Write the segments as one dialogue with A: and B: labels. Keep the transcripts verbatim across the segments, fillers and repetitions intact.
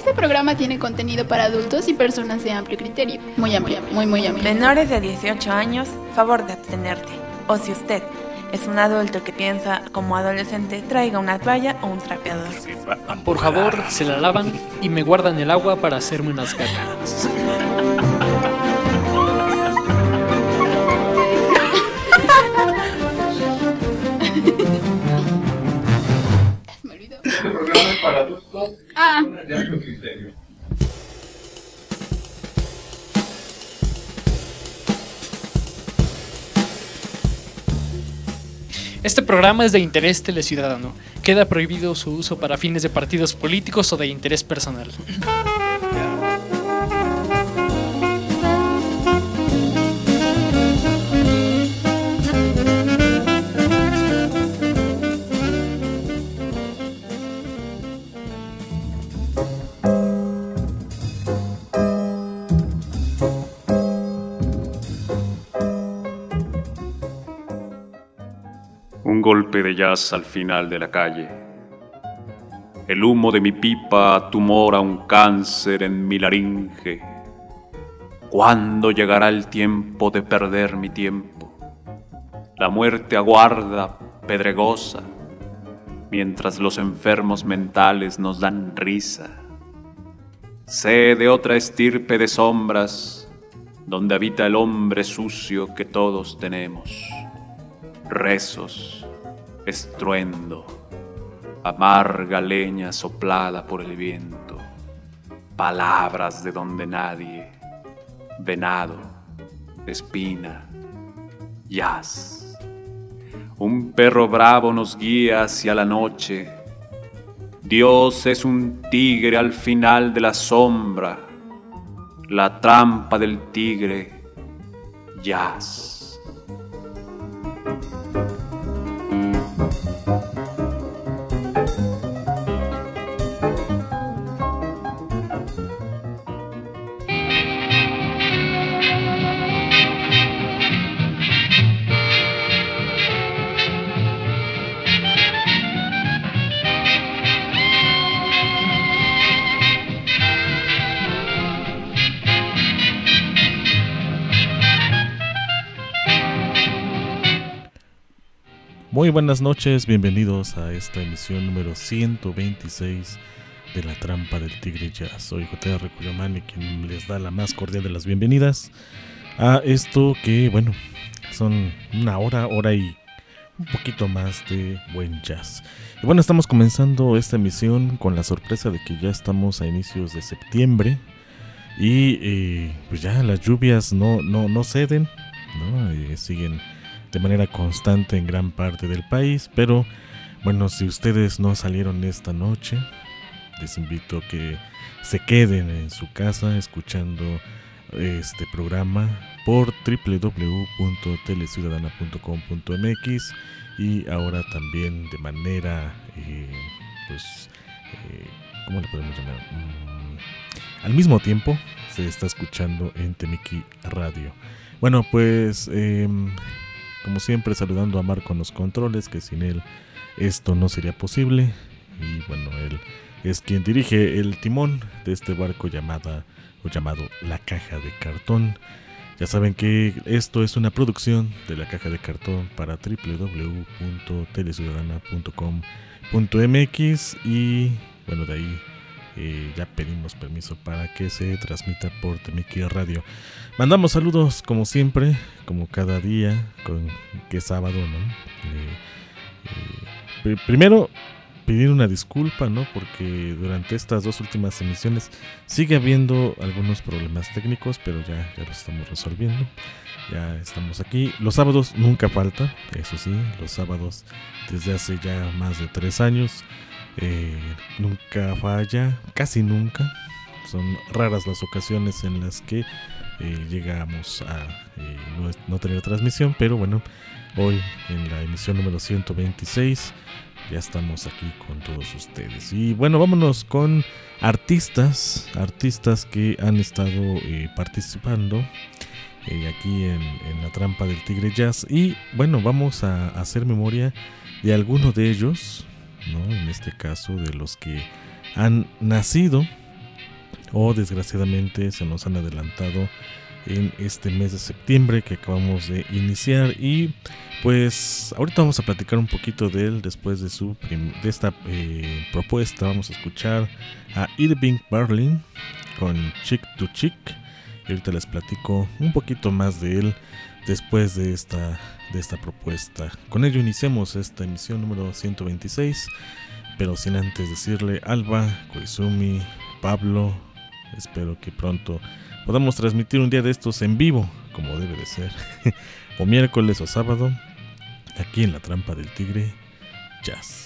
A: Este programa tiene contenido para adultos y personas de amplio criterio. Muy amplio, muy, muy amplio.
B: Menores de dieciocho años, favor de abstenerte. O si usted es un adulto que piensa como adolescente, traiga una toalla o un trapeador.
C: Por favor, se la lavan y me guardan el agua para hacerme unas cagadas.
A: Me olvidó.
D: Este programa es para adultos
A: Ah.
D: de amplio criterio.
C: Este programa es de interés teleciudadano. Queda prohibido su uso para fines de partidos políticos o de interés personal.
E: Un golpe de jazz al final de la calle. El humo de mi pipa tumora un cáncer en mi laringe. ¿Cuándo llegará el tiempo de perder mi tiempo? La muerte aguarda, pedregosa, mientras los enfermos mentales nos dan risa. Sé de otra estirpe de sombras, donde habita el hombre sucio que todos tenemos. Rezos, estruendo, amarga leña soplada por el viento, palabras de donde nadie, venado, espina, jazz. Un perro bravo nos guía hacia la noche. Dios es un tigre al final de la sombra, la trampa del tigre, jazz.
F: Muy buenas noches, bienvenidos a esta emisión número ciento veintiséis de La Trampa del Tigre Jazz. Soy J R Cuyamani, quien les da la más cordial de las bienvenidas a esto que, bueno, son una hora, hora y un poquito más de buen jazz. Y bueno, estamos comenzando esta emisión con la sorpresa de que ya estamos a inicios de septiembre y eh, pues ya las lluvias no, no, no ceden, ¿no? Eh, siguen de manera constante en gran parte del país, pero bueno, si ustedes no salieron esta noche, les invito a que se queden en su casa escuchando este programa por doble u doble u doble u punto teleciudadana punto com punto m x y ahora también de manera, eh, pues, eh, ¿cómo le podemos llamar? Mm, al mismo tiempo se está escuchando en Temiki Radio. Bueno, pues... Eh, Como siempre, saludando a Marco en los controles, que sin él esto no sería posible. Y bueno, él es quien dirige el timón de este barco llamada, o llamado La Caja de Cartón. Ya saben que esto es una producción de La Caja de Cartón para doble u doble u doble u punto teleciudadana punto com punto m x. Y bueno, de ahí eh, ya pedimos permiso para que se transmita por Temiki Radio. Mandamos saludos como siempre, como cada día, con que es sábado, ¿no? Eh, eh, primero, pedir una disculpa, ¿no? Porque durante estas dos últimas emisiones sigue habiendo algunos problemas técnicos, pero ya, ya los estamos resolviendo. Ya estamos aquí. Los sábados nunca falta, eso sí, los sábados desde hace ya más de tres años. Eh, nunca falla, casi nunca. Son raras las ocasiones en las que Eh, llegamos a eh, no, no tener transmisión, pero bueno, hoy en la emisión número ciento veintiséis ya estamos aquí con todos ustedes. Y bueno, vámonos con artistas, artistas que han estado eh, participando eh, aquí en, en La Trampa del Tigre Jazz. Y bueno, vamos a, a hacer memoria de algunos de ellos, ¿no? En este caso, de los que han nacido o desgraciadamente se nos han adelantado en este mes de septiembre que acabamos de iniciar. Y pues ahorita vamos a platicar un poquito de él. Después de su prim- de esta eh, propuesta vamos a escuchar a Irving Berlin con Chick to Chick, y ahorita les platico un poquito más de él después de esta, de esta propuesta. Con ello iniciamos esta emisión número ciento veintiséis, pero sin antes decirle: Alba, Koizumi, Pablo, espero que pronto podamos transmitir un día de estos en vivo, como debe de ser, o miércoles o sábado, aquí en La Trampa del Tigre Jazz.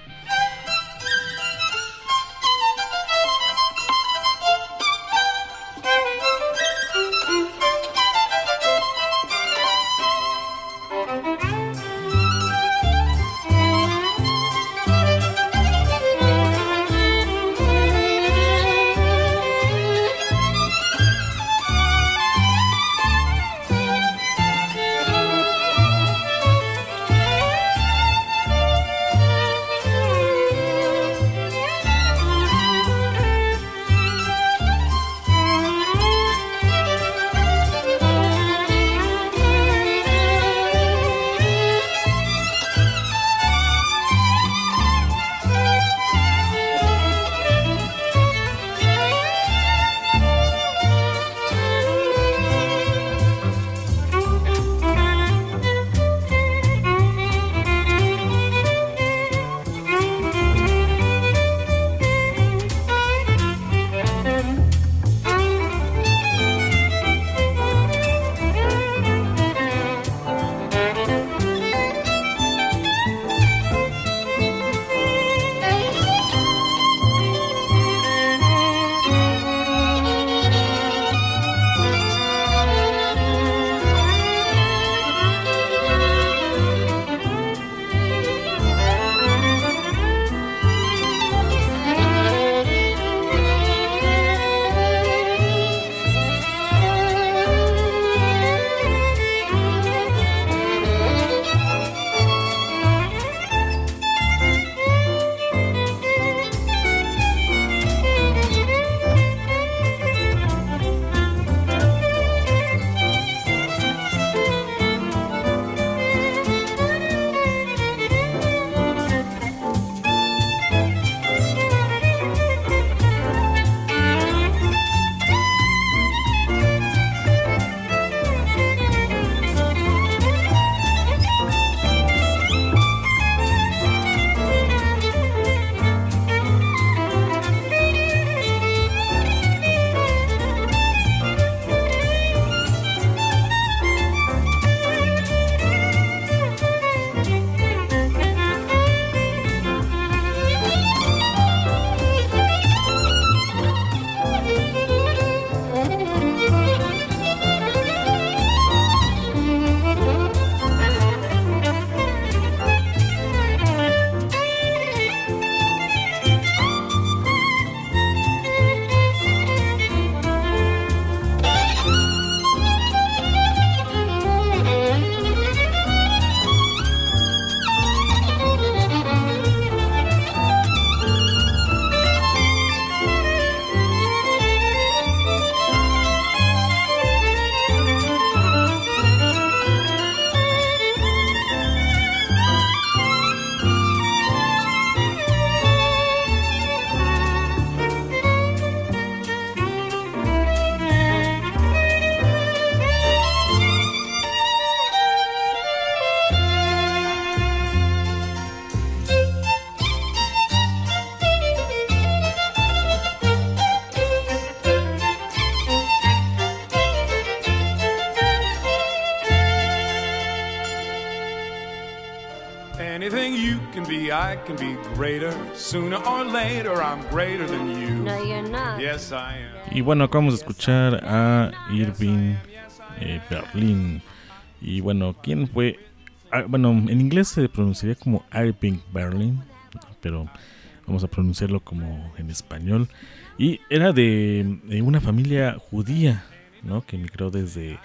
G: Anything you can be, I can be greater. Sooner or later, I'm greater than you.
H: No, you're not.
G: Yes, I am.
F: Y bueno, acabamos de escuchar a Irving eh, Berlin. Y bueno, ¿quién fue? Ah, bueno, en inglés se pronunciaría como Irving Berlin, pero vamos a pronunciarlo como en español. Y era de, de una familia judía, ¿no? Que emigró desde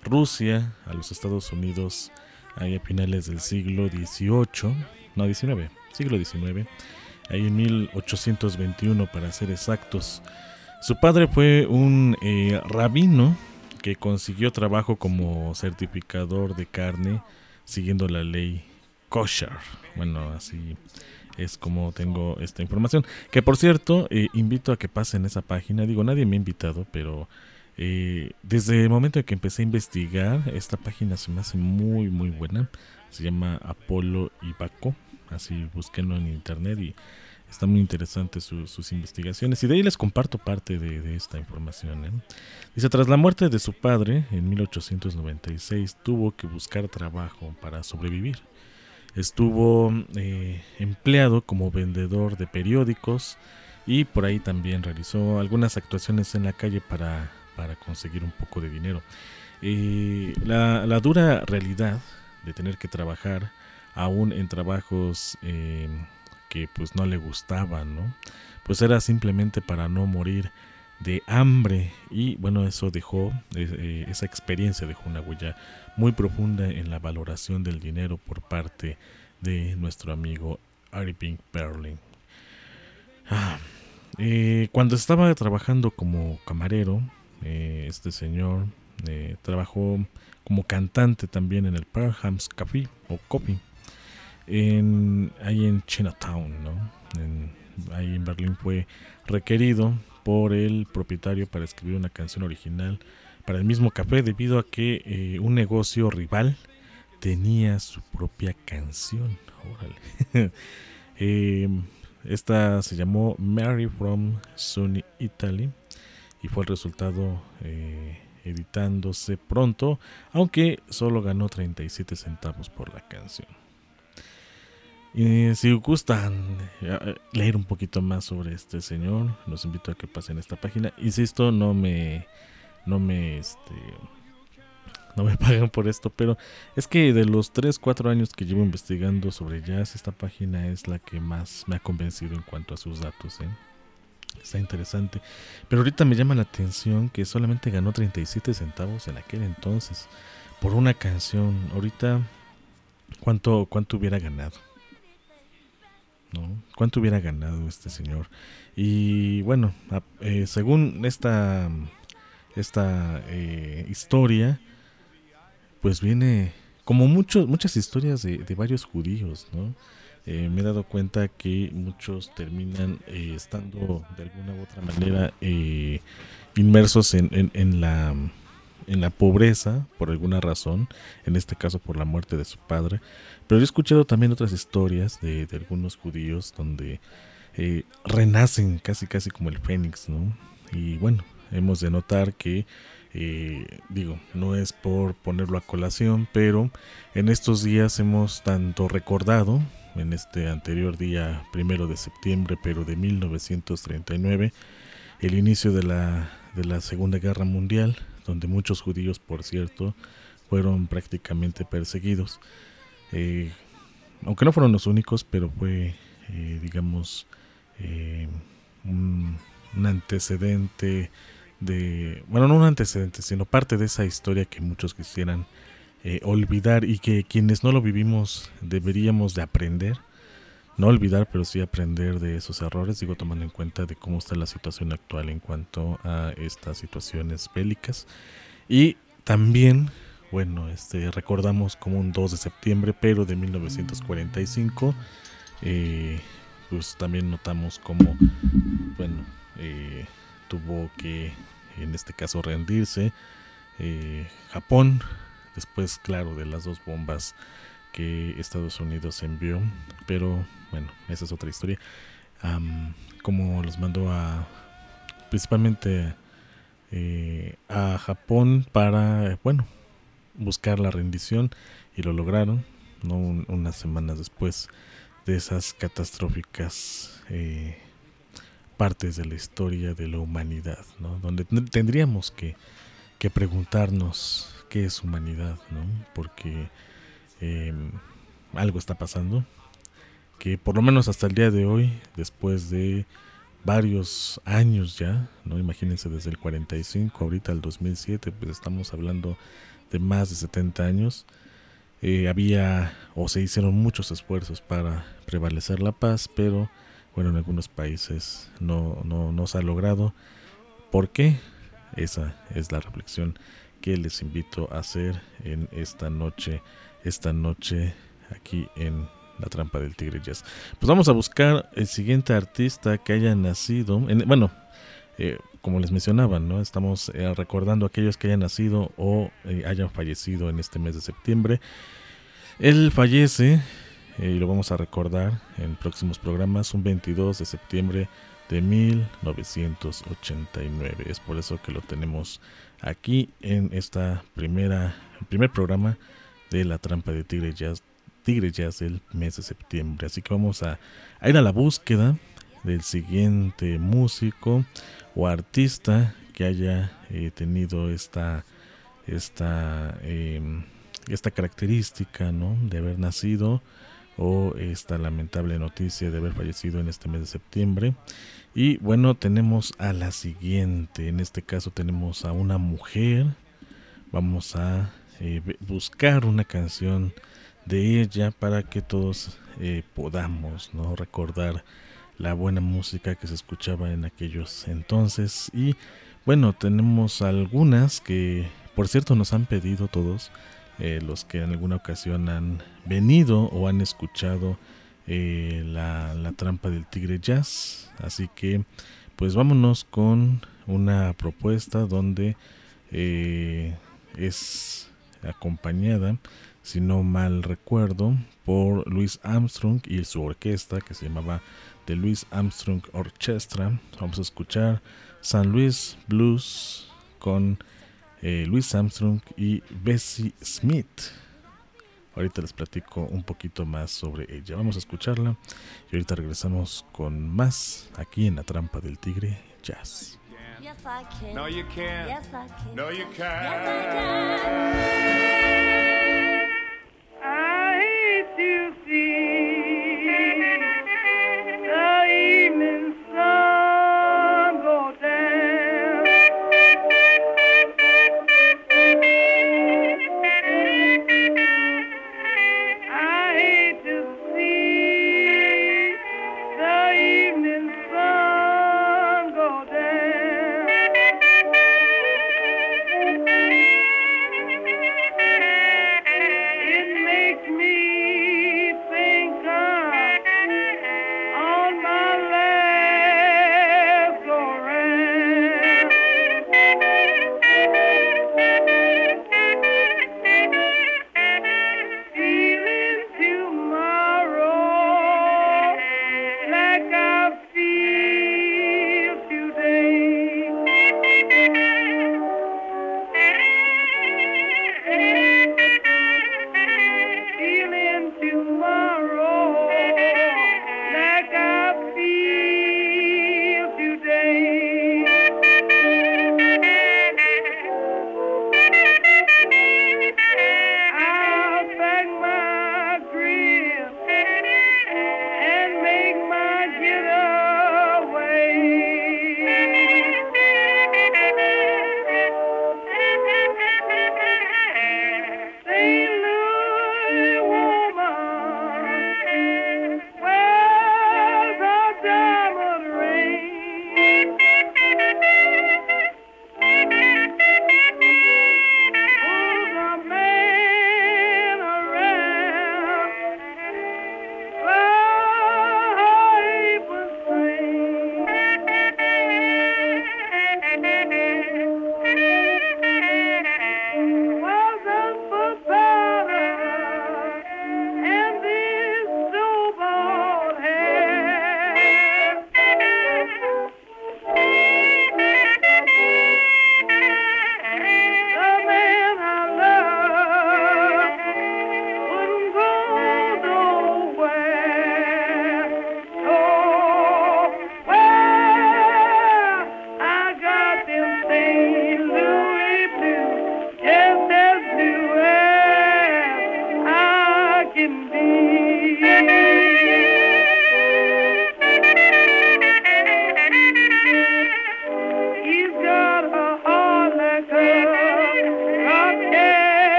F: Rusia a los Estados Unidos ahí a finales del siglo dieciocho, no, diecinueve, siglo diecinueve, ahí en mil ochocientos veintiuno para ser exactos. Su padre fue un eh, rabino que consiguió trabajo como certificador de carne siguiendo la ley kosher. Bueno, así es como tengo esta información. Que por cierto, eh, invito a que pasen esa página. Digo, nadie me ha invitado, pero eh, desde el momento en que empecé a investigar, esta página se me hace muy, muy buena. Se llama Apolo y Baco. Así búsquenlo en internet y está muy interesante su, sus investigaciones. Y de ahí les comparto parte de, de esta información. ¿eh? Dice, tras la muerte de su padre en mil ochocientos noventa y seis, tuvo que buscar trabajo para sobrevivir. Estuvo eh, empleado como vendedor de periódicos y por ahí también realizó algunas actuaciones en la calle para, para conseguir un poco de dinero. Eh, la, la dura realidad de tener que trabajar aún en trabajos eh, que pues no le gustaban, ¿no? Pues era simplemente para no morir de hambre y bueno, eso dejó, eh, esa experiencia dejó una huella muy profunda en la valoración del dinero por parte de nuestro amigo Irving Berlin. Ah, eh, cuando estaba trabajando como camarero, eh, este señor eh, trabajó como cantante también en el Parham's Café o Coffee, en, ahí en Chinatown, ¿no? En, ahí en Berlín fue requerido por el propietario para escribir una canción original para el mismo café debido a que eh, un negocio rival tenía su propia canción. Órale. eh, esta se llamó Mary from Sunny Italy y fue el resultado eh, editándose pronto, aunque solo ganó treinta y siete centavos por la canción. Y si gustan leer un poquito más sobre este señor, los invito a que pasen esta página. Insisto, no me no me este no me pagan por esto, pero es que de los tres cuatro años que llevo investigando sobre jazz, esta página es la que más me ha convencido en cuanto a sus datos, ¿eh? Está interesante. Pero ahorita me llama la atención que solamente ganó treinta y siete centavos en aquel entonces por una canción. Ahorita, ¿cuánto, cuánto hubiera ganado? ¿No? ¿Cuánto hubiera ganado este señor? Y bueno, eh, según esta, esta eh, historia, pues viene como muchos, muchas historias de, de varios judíos, ¿no? Eh, me he dado cuenta que muchos terminan eh, estando de alguna u otra manera eh, inmersos en, en, en, la, en la pobreza por alguna razón, en este caso por la muerte de su padre. Pero he escuchado también otras historias de, de algunos judíos donde eh, renacen casi casi como el fénix, ¿no? Y bueno, hemos de notar que Eh, digo, no es por ponerlo a colación, pero en estos días hemos tanto recordado, en este anterior día primero de septiembre, pero de mil novecientos treinta y nueve, el inicio de la, de la Segunda Guerra Mundial, donde muchos judíos, por cierto, fueron prácticamente perseguidos. Eh, aunque no fueron los únicos, pero fue, eh, digamos, eh, un, un antecedente de, bueno, no un antecedente, sino parte de esa historia que muchos quisieran eh, olvidar y que quienes no lo vivimos deberíamos de aprender, no olvidar, pero sí aprender de esos errores, digo, tomando en cuenta de cómo está la situación actual en cuanto a estas situaciones bélicas. Y también, bueno, este recordamos como un dos de septiembre, pero de mil novecientos cuarenta y cinco, eh, pues también notamos como, bueno, eh, tuvo que, en este caso, rendirse eh, Japón, después, claro, de las dos bombas que Estados Unidos envió, pero bueno, esa es otra historia. Um, como los mandó a, principalmente eh, a Japón para, bueno, buscar la rendición, y lo lograron, ¿no? Un, unas semanas después de esas catastróficas eh, partes de la historia de la humanidad, ¿no? Donde tendríamos que, que preguntarnos qué es humanidad, ¿no? Porque eh, algo está pasando que por lo menos hasta el día de hoy, después de varios años ya, ¿no? Imagínense, desde el cuarenta y cinco ahorita al dos mil siete, pues estamos hablando de más de setenta años. Eh, había o se hicieron muchos esfuerzos para prevalecer la paz, pero bueno, en algunos países no, no, no se ha logrado. ¿Por qué? Esa es la reflexión que les invito a hacer en esta noche, esta noche aquí en La Trampa del Tigre Jazz. Pues vamos a buscar el siguiente artista que haya nacido, en, bueno, eh, como les mencionaba, ¿no? Estamos eh, recordando a aquellos que hayan nacido o eh, hayan fallecido en este mes de septiembre. Él fallece, eh, y lo vamos a recordar en próximos programas, un veintidós de septiembre de mil novecientos ochenta y nueve. Es por eso que lo tenemos aquí en esta primera, el primer programa de La Trampa de Tigre Jazz, Tigre Jazz del mes de septiembre. Así que vamos a, a ir a la búsqueda del siguiente músico o artista que haya eh, tenido esta esta eh, esta característica, ¿no?, de haber nacido o esta lamentable noticia de haber fallecido en este mes de septiembre. Y bueno, tenemos a la siguiente. En este caso tenemos a una mujer. Vamos a eh, buscar una canción de ella para que todos eh, podamos, ¿no?, recordar la buena música que se escuchaba en aquellos entonces. Y bueno, tenemos algunas que, por cierto, nos han pedido todos, eh, los que en alguna ocasión han venido o han escuchado eh, la, la Trampa del Tigre Jazz. Así que pues vámonos con una propuesta donde eh, es acompañada, si no mal recuerdo, por Louis Armstrong y su orquesta, que se llamaba The Louis Armstrong Orchestra. Vamos a escuchar San Luis Blues con eh, Louis Armstrong y Bessie Smith. Ahorita les platico un poquito más sobre ella. Vamos a escucharla y ahorita regresamos con más aquí en La Trampa del Tigre Jazz.
H: Yes, I can.
G: No, you can't.
H: Yes, I can.
G: No, you can't.
H: Yes, I can.
I: I hate to see the evening sun go down. I hate to see the evening sun go down.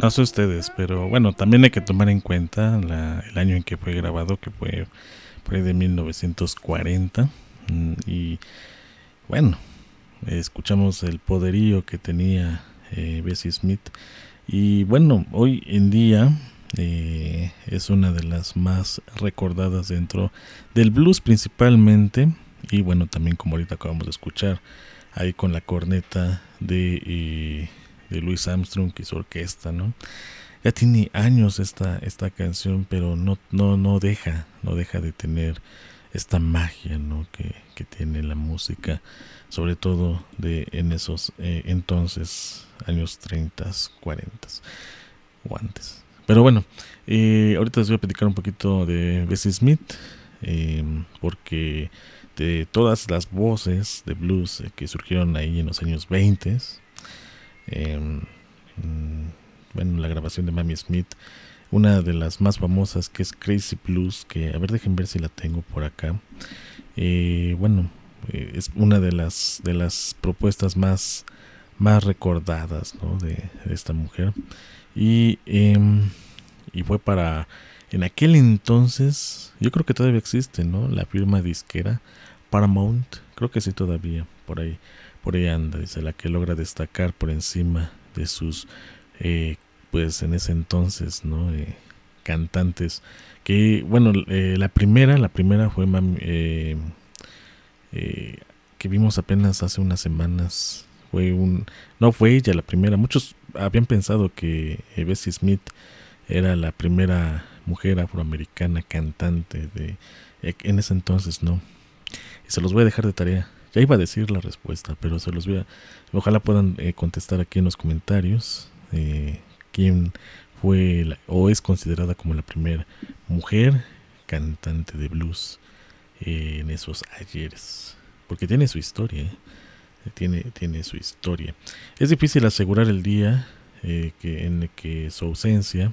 F: no sé ustedes, pero bueno, también hay que tomar en cuenta la, el año en que fue grabado, que fue por ahí de mil novecientos cuarenta. Y bueno, escuchamos el poderío que tenía eh, Bessie Smith. Y bueno, hoy en día eh, es una de las más recordadas dentro del blues principalmente. Y bueno, también como ahorita acabamos de escuchar, ahí con la corneta de, eh, de Louis Armstrong y su orquesta, ¿no? Ya tiene años esta, esta canción, pero no, no, no deja, no deja de tener esta magia, ¿no? que, que tiene la música, sobre todo de en esos eh, entonces, años treinta, cuarenta o antes. Pero bueno, eh, ahorita les voy a platicar un poquito de Bessie Smith, eh, porque de todas las voces de blues que surgieron ahí en los años veinte, eh, bueno, la grabación de Mamie Smith, una de las más famosas, que es Crazy Blues, que a ver, dejen ver si la tengo por acá. Eh, bueno, eh, es una de las de las propuestas más, más recordadas, ¿no? de, de esta mujer. Y, eh, y fue para, en aquel entonces, yo creo que todavía existe, ¿no? La firma disquera Paramount, creo que sí todavía, por ahí, por ahí anda, dice, la que logra destacar por encima de sus, eh, pues en ese entonces, ¿no? Eh, cantantes, que, bueno, eh, la primera, la primera fue Mam, eh, eh, que vimos apenas hace unas semanas, fue un, no fue ella la primera, muchos habían pensado que eh, Bessie Smith era la primera mujer afroamericana cantante de, eh, en ese entonces, no. Y se los voy a dejar de tarea. Ya iba a decir la respuesta, pero se los voy a... Ojalá puedan eh, contestar aquí en los comentarios eh, quién fue la, o es considerada como la primera mujer cantante de blues eh, en esos ayeres. Porque tiene su historia, ¿eh? Tiene, tiene su historia. Es difícil asegurar el día eh, que, en el que su ausencia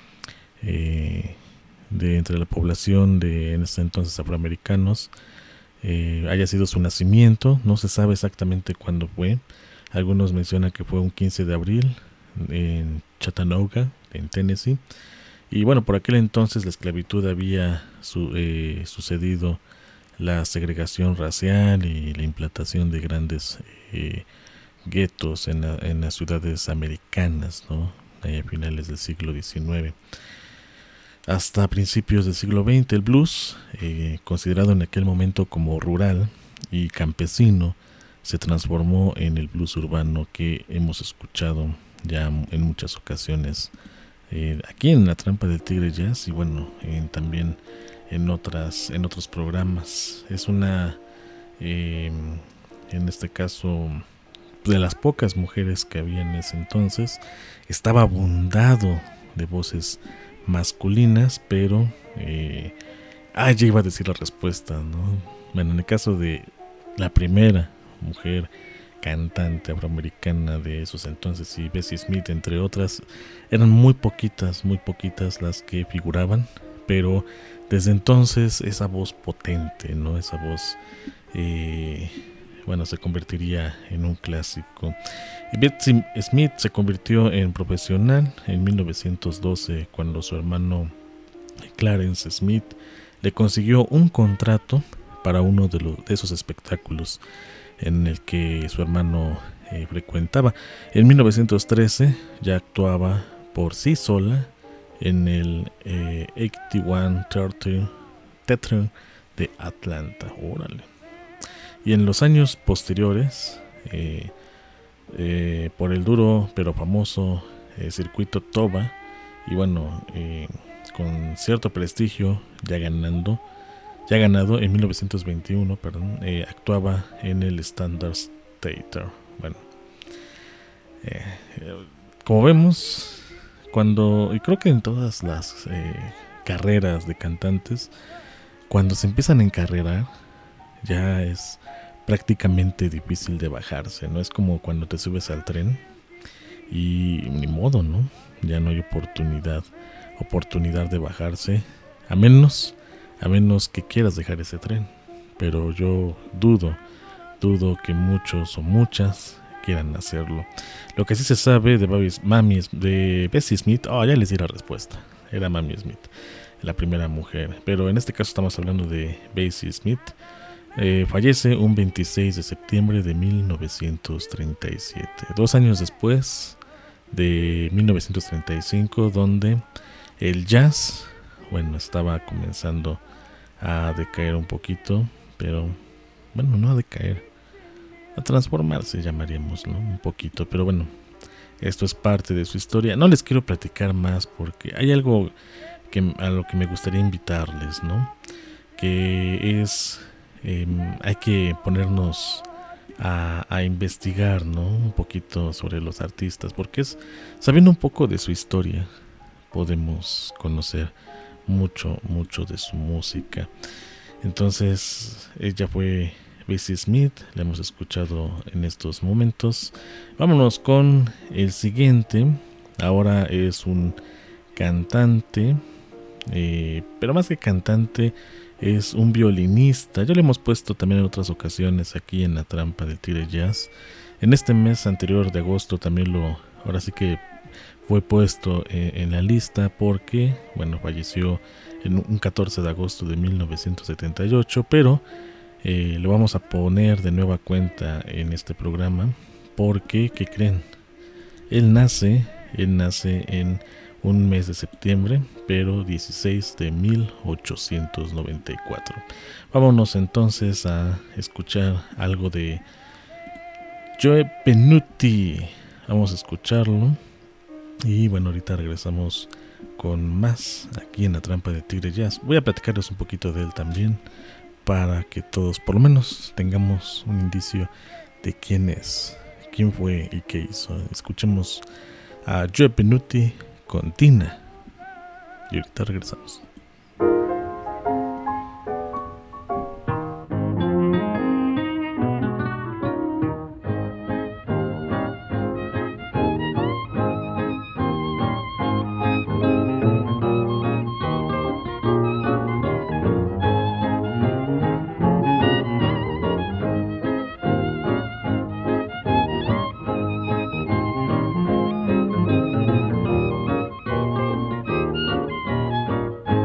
F: eh, de entre la población de en ese entonces afroamericanos Eh, haya sido su nacimiento. No se sabe exactamente cuándo fue. Algunos mencionan que fue un quince de abril en Chattanooga, en Tennessee. Y bueno, por aquel entonces la esclavitud había su, eh, sucedido, la segregación racial y la implantación de grandes eh, guetos en, la, en las ciudades americanas, ¿no? Ahí a finales del siglo diecinueve. Hasta principios del siglo veinte, el blues, eh, considerado en aquel momento como rural y campesino, se transformó en el blues urbano que hemos escuchado ya en muchas ocasiones eh, aquí en La Trampa del Tigre Jazz y bueno, en, también en otras en otros programas. Es una, eh, en este caso, de las pocas mujeres que había en ese entonces. Estaba abundado de voces masculinas, pero eh, ah, ya iba a decir la respuesta, ¿no? Bueno, en el caso de la primera mujer cantante afroamericana de esos entonces y Bessie Smith, entre otras, eran muy poquitas, muy poquitas las que figuraban, pero desde entonces esa voz potente, ¿no? Esa voz eh, bueno, se convertiría en un clásico. Y Bessie Smith se convirtió en profesional en mil novecientos doce cuando su hermano Clarence Smith le consiguió un contrato para uno de, los, de esos espectáculos en el que su hermano eh, frecuentaba. En mil novecientos trece ya actuaba por sí sola en el eh, ochenta y uno Theatre, Theatre de Atlanta. Órale. Y en los años posteriores, eh, eh, por el duro pero famoso eh, circuito Toba, y bueno, eh, con cierto prestigio, ya ganando, ya ganado en mil novecientos veintiuno, perdón, eh, actuaba en el Standard Theatre. Bueno, eh, eh, como vemos, cuando, y creo que en todas las eh, carreras de cantantes, cuando se empiezan a encarrerar, ya es prácticamente difícil de bajarse, ¿no? Es como cuando te subes al tren y ni modo, ¿no? Ya no hay oportunidad, oportunidad de bajarse, a menos, a menos que quieras dejar ese tren. Pero yo dudo, dudo que muchos o muchas quieran hacerlo. Lo que sí se sabe de, Bobby, Mami, de Bessie Smith, oh, ya les di la respuesta, era Mami Smith, la primera mujer, pero en este caso estamos hablando de Bessie Smith. Eh, fallece un veintiséis de septiembre de mil novecientos treinta y siete, dos años después de mil novecientos treinta y cinco, donde el jazz, bueno, estaba comenzando a decaer un poquito, pero bueno, no a decaer, a transformarse llamaríamos, ¿no? Un poquito, pero bueno, esto es parte de su historia. No les quiero platicar más porque hay algo que, a lo que me gustaría invitarles, ¿no? Que es, eh, hay que ponernos a, a investigar, ¿no? Un poquito sobre los artistas, porque es, sabiendo un poco de su historia, podemos conocer mucho, mucho de su música. Entonces, ella fue Bessie Smith, la hemos escuchado en estos momentos. Vámonos con el siguiente. Ahora es un cantante, eh, pero más que cantante, es un violinista. Ya lo hemos puesto también en otras ocasiones aquí en La Trampa del Tigre Jazz. En este mes anterior de agosto también lo, ahora sí que fue puesto eh, en la lista porque, bueno, falleció en un catorce de agosto de mil novecientos setenta y ocho, pero eh, lo vamos a poner de nueva cuenta en este programa porque, ¿qué creen? Él nace, él nace en un mes de septiembre, pero dieciséis de mil ochocientos noventa y cuatro. Vámonos entonces a escuchar algo de Joe Venuti. Vamos a escucharlo. Y bueno, ahorita regresamos con más aquí en La Trampa de Tigre Jazz. Voy a platicarles un poquito de él también, para que todos por lo menos tengamos un indicio de quién es, quién fue y qué hizo. Escuchemos a Joe Venuti con Tina y ahorita regresamos.
J: Thank you.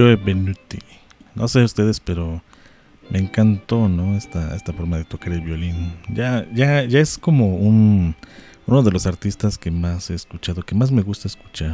F: Joe Venuti. No sé ustedes, pero me encantó, ¿no? Esta, esta forma de tocar el violín. Ya, ya, ya es como un uno de los artistas que más he escuchado, que más me gusta escuchar.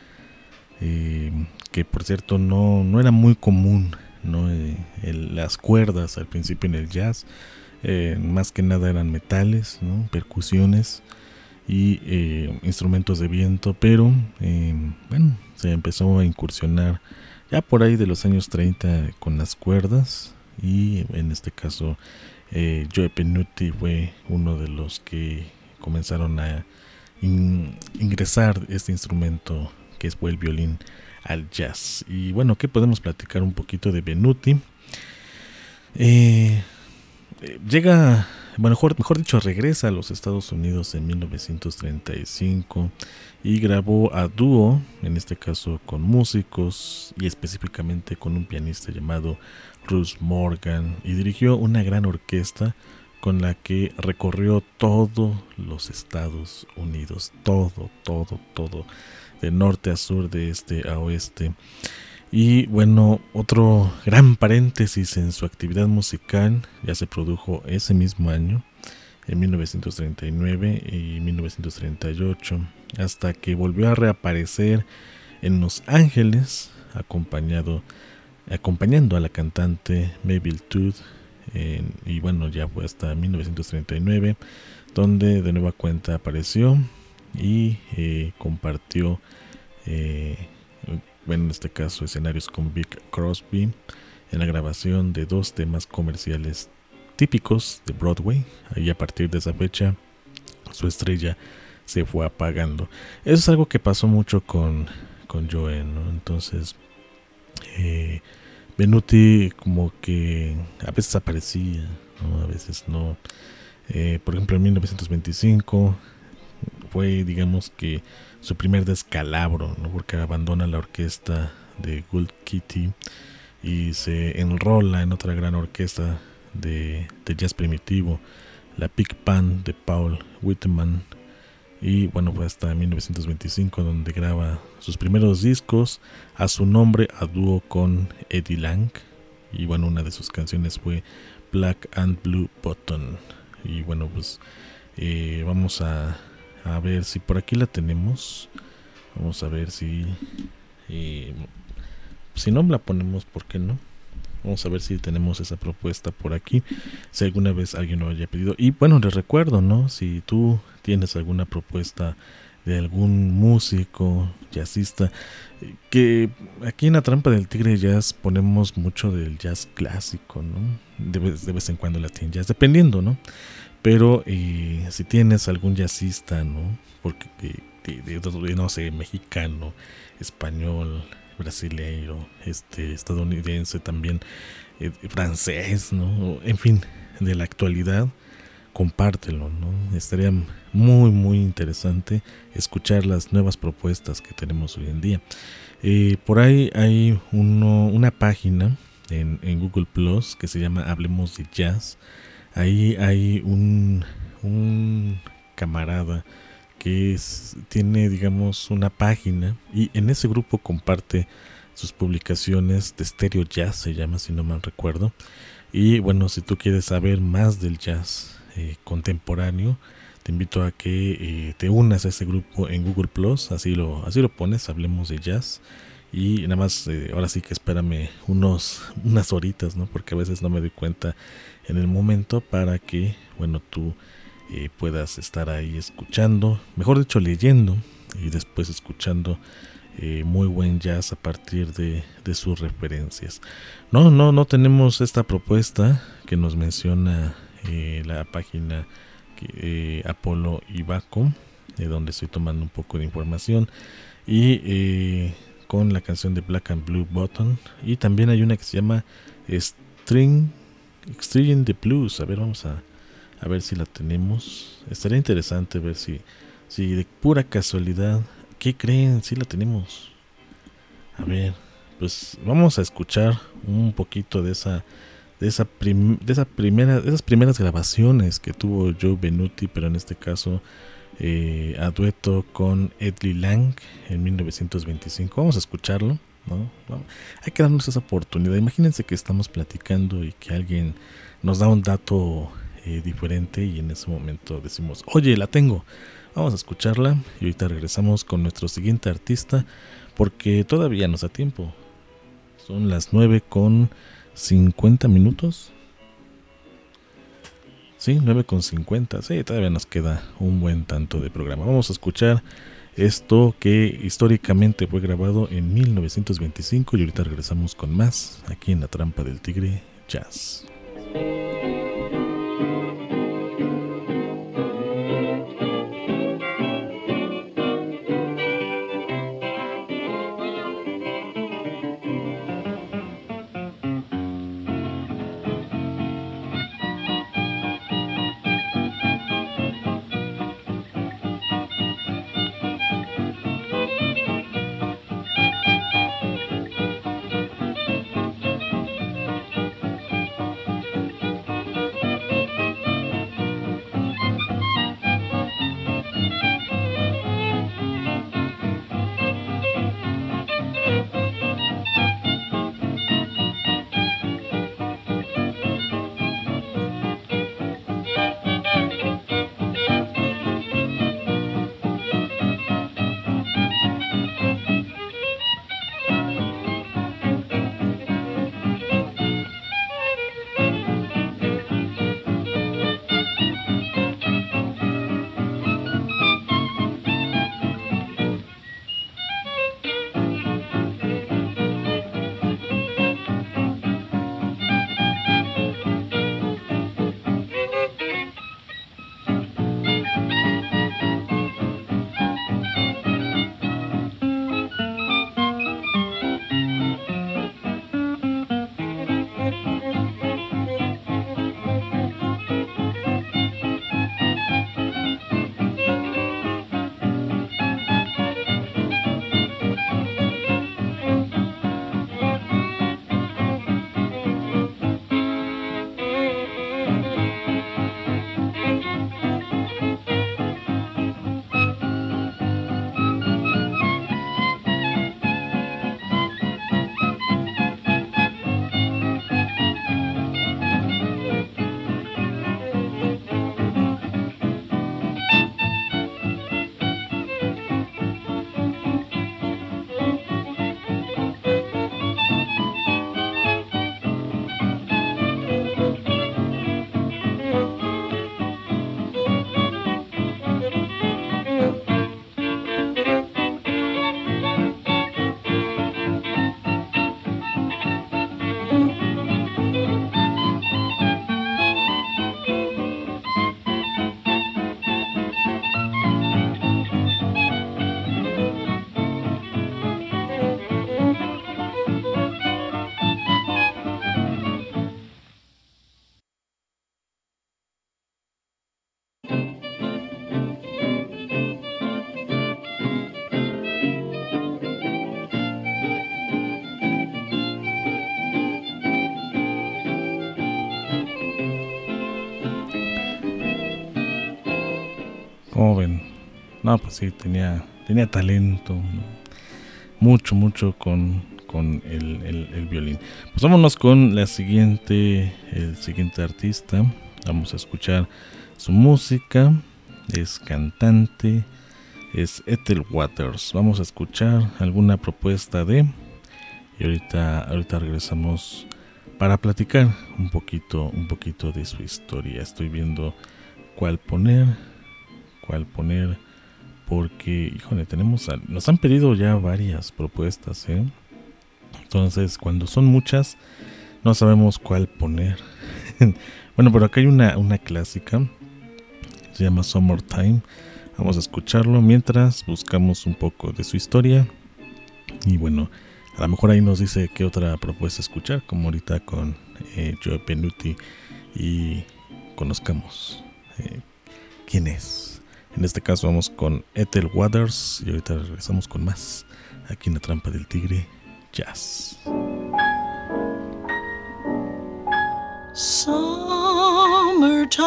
F: Eh, que por cierto no, no era muy común, ¿no? Eh, el, las cuerdas al principio en el jazz, eh, más que nada eran metales, ¿no? Percusiones y eh, instrumentos de viento, pero eh, bueno, se empezó a incursionar ya por ahí de los años treinta con las cuerdas, y en este caso eh, Joe Venuti fue uno de los que comenzaron a in, ingresar este instrumento que fue el violín al jazz. Y bueno, ¿qué podemos platicar un poquito de Venuti? Eh, llega, bueno, mejor, mejor dicho, regresa a los Estados Unidos en mil novecientos treinta y cinco y grabó a dúo, en este caso con músicos y específicamente con un pianista llamado Russ Morgan, y dirigió una gran orquesta con la que recorrió todos los Estados Unidos, todo, todo, todo, de norte a sur, de este a oeste. Y bueno, otro gran paréntesis en su actividad musical ya se produjo ese mismo año, en mil novecientos treinta y nueve y mil novecientos treinta y ocho, hasta que volvió a reaparecer en Los Ángeles, acompañado, acompañando a la cantante Mabel Todd, en, y bueno, ya fue hasta mil novecientos treinta y nueve, donde de nueva cuenta apareció y eh, compartió, eh, bueno, en este caso escenarios con Bing Crosby en la grabación de dos temas comerciales típicos de Broadway. Ahí a partir de esa fecha su estrella se fue apagando. Eso es algo que pasó mucho con, con Joe, ¿no? Entonces eh, Venuti como que a veces aparecía, ¿no? A veces no. Eh, por ejemplo, en mil novecientos veinticinco fue, digamos que, su primer descalabro, ¿no? Porque abandona la orquesta de Gould Kitty y se enrola en otra gran orquesta de, de jazz primitivo, la Big Band de Paul Whitman. Y bueno, fue hasta mil novecientos veinticinco donde graba sus primeros discos a su nombre, a dúo con Eddie Lang. Y bueno, una de sus canciones fue Black and Blue Button. Y bueno, pues eh, vamos a, a ver si por aquí la tenemos. Vamos a ver si eh, si no la ponemos, ¿por qué no? Vamos a ver si tenemos esa propuesta por aquí, si alguna vez alguien lo haya pedido. Y bueno, les recuerdo, ¿no? Si tú tienes alguna propuesta de algún músico, jazzista, que aquí en la Trampa del Tigre Jazz ponemos mucho del jazz clásico, ¿no? De vez, de vez en cuando Latin jazz, dependiendo, ¿no? Pero eh, si tienes algún jazzista, ¿no? Porque de, de, de, no sé, mexicano, español, brasileiro, este, estadounidense también, eh, francés, ¿no? En fin, de la actualidad, compártelo, ¿no? Estaría muy, muy interesante escuchar las nuevas propuestas que tenemos hoy en día. Eh, por ahí hay uno, una página en, en Google Plus que se llama Hablemos de Jazz. Ahí hay un, un camarada que es, tiene, digamos, una página, y en ese grupo comparte sus publicaciones de Stereo Jazz, se llama, si no mal recuerdo. Y bueno, si tú quieres saber más del jazz eh, contemporáneo, te invito a que eh, te unas a ese grupo en Google Plus, así lo, así lo pones, Hablemos de Jazz. Y nada más, eh, ahora sí que espérame unos, unas horitas, ¿no? Porque a veces no me doy cuenta en el momento, para que, bueno, tú Eh, puedas estar ahí escuchando, mejor dicho leyendo, y después escuchando eh, muy buen jazz a partir de, de sus referencias. No, no, no tenemos esta propuesta que nos menciona eh, la página que, eh, Apolo Ibaco, de donde estoy tomando un poco de información, y eh, con la canción de Black and Blue Button. Y también hay una que se llama String String the Blues. A ver, vamos a A ver si la tenemos. Estaría interesante ver si, si de pura casualidad, ¿qué creen? Si la tenemos. A ver, pues vamos a escuchar un poquito de esa, de esa, prim, de esa primera, de esas primeras grabaciones que tuvo Joe Venuti, pero en este caso eh, a dueto con Eddie Lang en mil novecientos veinticinco. Vamos a escucharlo ¿no? ¿no? Hay que darnos esa oportunidad. Imagínense que estamos platicando y que alguien nos da un dato eh, diferente y en ese momento decimos, oye, la tengo, vamos a escucharla y ahorita regresamos con nuestro siguiente artista porque todavía nos da tiempo. Son las nueve con cincuenta minutos. Sí, nueve con cincuenta. Sí, todavía nos queda un buen tanto de programa. Vamos a escuchar esto que históricamente fue grabado en mil novecientos veinticinco y ahorita regresamos con más aquí en La Trampa del Tigre Jazz. ¿Cómo ven? No, pues sí, tenía, tenía talento, ¿no? Mucho, mucho con, con el, el, el violín. Pues vámonos con la siguiente, el siguiente artista. Vamos a escuchar su música. Es cantante, es Ethel Waters. Vamos a escuchar alguna propuesta de... Y ahorita, ahorita regresamos para platicar un poquito, un poquito de su historia. Estoy viendo cuál poner, cuál poner, porque, híjole, tenemos, a, nos han pedido ya varias propuestas, ¿eh? Entonces, cuando son muchas, no sabemos cuál poner. Bueno, pero acá hay una, una clásica, se llama Summertime. Vamos a escucharlo mientras buscamos un poco de su historia. Y bueno, a lo mejor ahí nos dice qué otra propuesta escuchar, como ahorita con eh, Joe Penuti, y conozcamos eh, quién es. En este caso vamos con Ethel Waters y ahorita regresamos con más aquí en La Trampa del Tigre Jazz.
J: Summertime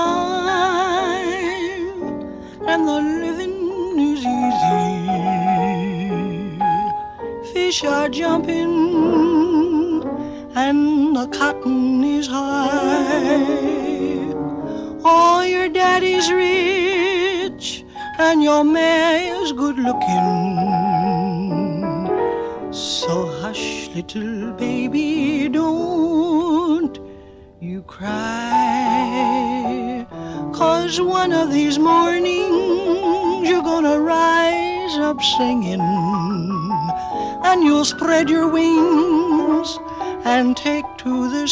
J: and the living is easy. fish are jumping and the cotton is high. Oh, your daddy's rich and your ma's good looking. So hush, little baby, don't you cry. 'Cause one of these mornings you're gonna rise up singing, and you'll spread your wings and take to the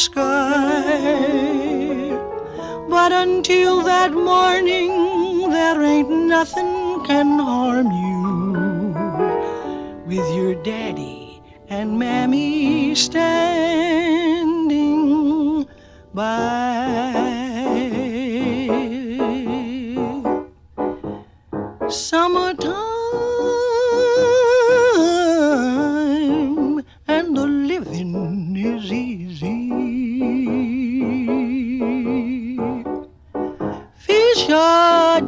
J: sky. But until that morning, there ain't nothing can harm you, with your daddy and mammy standing by. Summertime and the living is easy. Fish are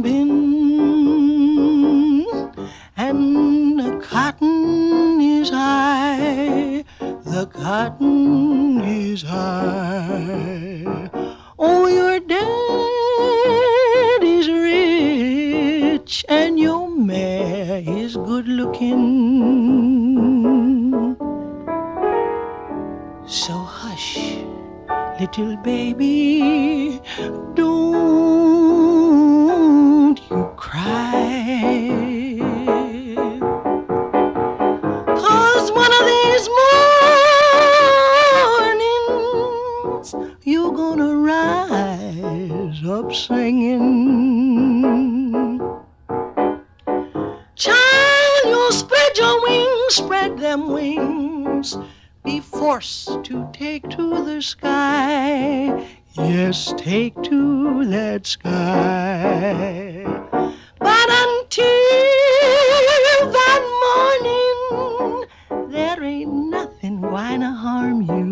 J: jumping and the cotton is high. The cotton is high. Oh, your daddy's rich and your mare is good looking. So hush, little baby, don't you cry. 'Cause one of these mornings you're gonna rise up singing. Child, you'll spread your wings, spread them wings, be forced to take to the sky. Yes, take to that sky. But until that morning, there ain't nothing gonna harm you,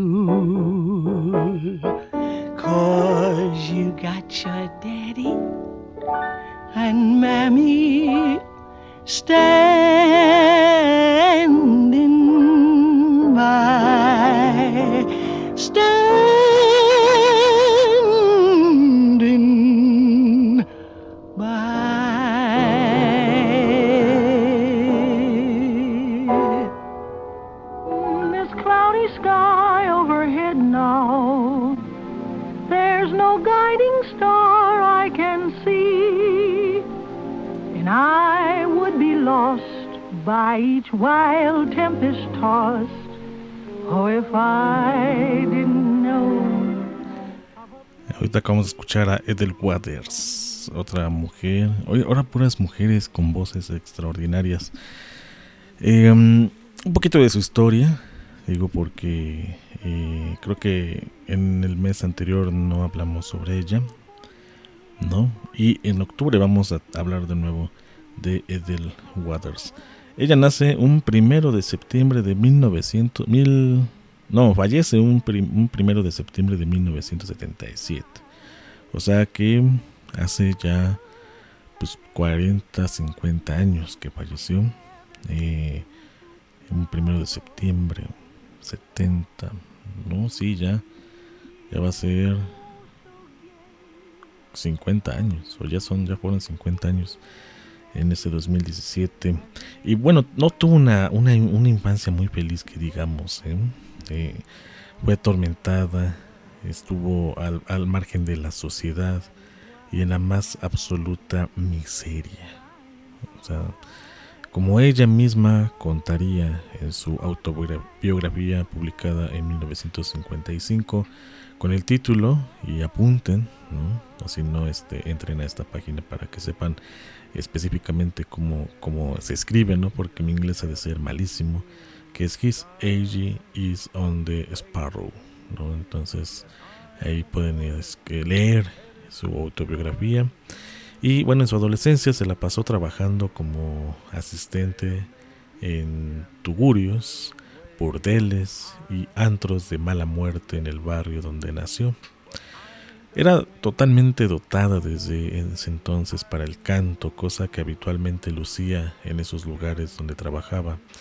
J: 'cause you got your daddy and mammy standing by, standing by. This cloudy sky overhead now, there's no guiding star I can see, and I would be lost by each wild tempest tossed. Oh, if I didn't know.
F: Ahorita vamos a escuchar a Ethel Waters, otra mujer. Hoy, ahora puras mujeres con voces extraordinarias. Eh, um, un poquito de su historia, digo porque eh, creo que en el mes anterior no hablamos sobre ella, ¿no? Y en octubre vamos a hablar de nuevo de Ethel Waters. Ella nace un primero de septiembre de mil novecientos, mil, no, fallece un, prim, un primero de septiembre de mil novecientos setenta y siete. O sea que hace ya pues cuarenta, cincuenta años que falleció. Eh, un primero de septiembre, setenta, no, sí, ya, ya va a ser cincuenta años, o ya son, ya fueron cincuenta años en ese dos mil diecisiete. Y bueno, no tuvo una, una, una infancia muy feliz, que digamos, ¿eh? Eh, fue atormentada, estuvo al, al margen de la sociedad y en la más absoluta miseria. O sea, como ella misma contaría en su autobiografía publicada en mil novecientos cincuenta y cinco, con el título, y apunten, ¿no? Así no este, entren a esta página para que sepan específicamente cómo, cómo se escribe, ¿no? Porque mi inglés ha de ser malísimo, que es His Age is on the Sparrow, ¿no? Entonces ahí pueden es, que leer su autobiografía. Y bueno, en su adolescencia se la pasó trabajando como asistente en tugurios, burdeles y antros de mala muerte en el barrio donde nació. Era totalmente dotada desde ese entonces para el canto, cosa que habitualmente lucía en esos lugares donde trabajaba.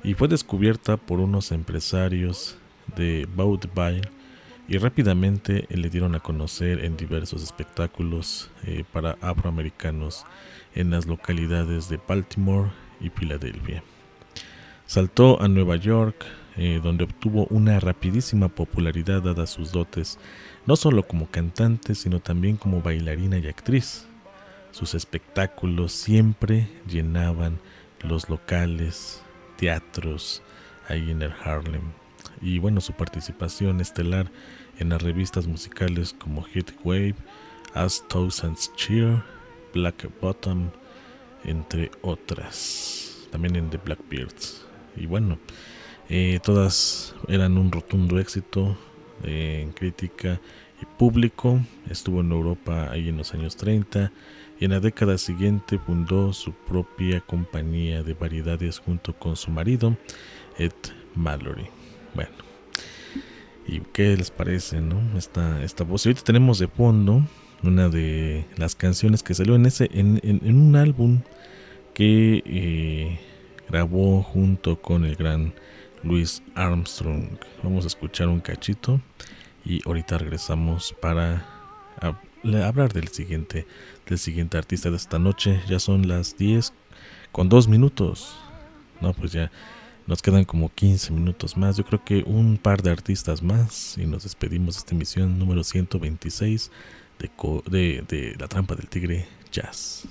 F: y fue descubierta por unos empresarios de vaudeville y rápidamente le dieron a conocer en diversos espectáculos eh, para afroamericanos en las localidades de Baltimore y Filadelfia. Saltó a Nueva York, eh, donde obtuvo una rapidísima popularidad dadas sus dotes, no solo como cantante, sino también como bailarina y actriz. Sus espectáculos siempre llenaban los locales, teatros, ahí en el Harlem. Y bueno, su participación estelar en las revistas musicales como Heat Wave, As Thousands Cheer, Black Bottom, entre otras. También en The Blackbirds. Y bueno, eh, todas eran un rotundo éxito eh, en crítica y público. Estuvo en Europa ahí en los años treinta y en la década siguiente fundó su propia compañía de variedades junto con su marido, Ed Mallory. Bueno, ¿y qué les parece, no? Esta, esta voz. Y ahorita tenemos de fondo una de las canciones que salió en ese en, en, en un álbum que eh, grabó junto con el gran Louis Armstrong. Vamos a escuchar un cachito y ahorita regresamos para a, a hablar del siguiente del siguiente artista de esta noche. Ya son las diez con dos minutos. No, pues ya nos quedan como quince minutos más. Yo creo que un par de artistas más y nos despedimos de esta emisión número ciento veintiséis de, de, de La Trampa del Tigre Jazz.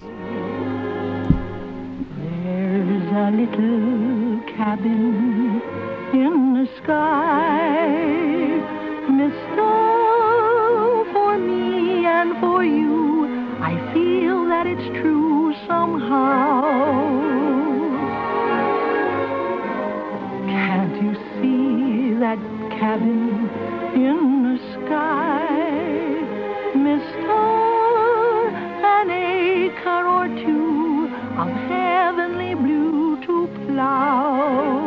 J: There's a little cabin in the sky, mister, for me and for you. I feel that it's true somehow. Can't you see that cabin in the sky, mister? An acre or two of heavenly blue to plow.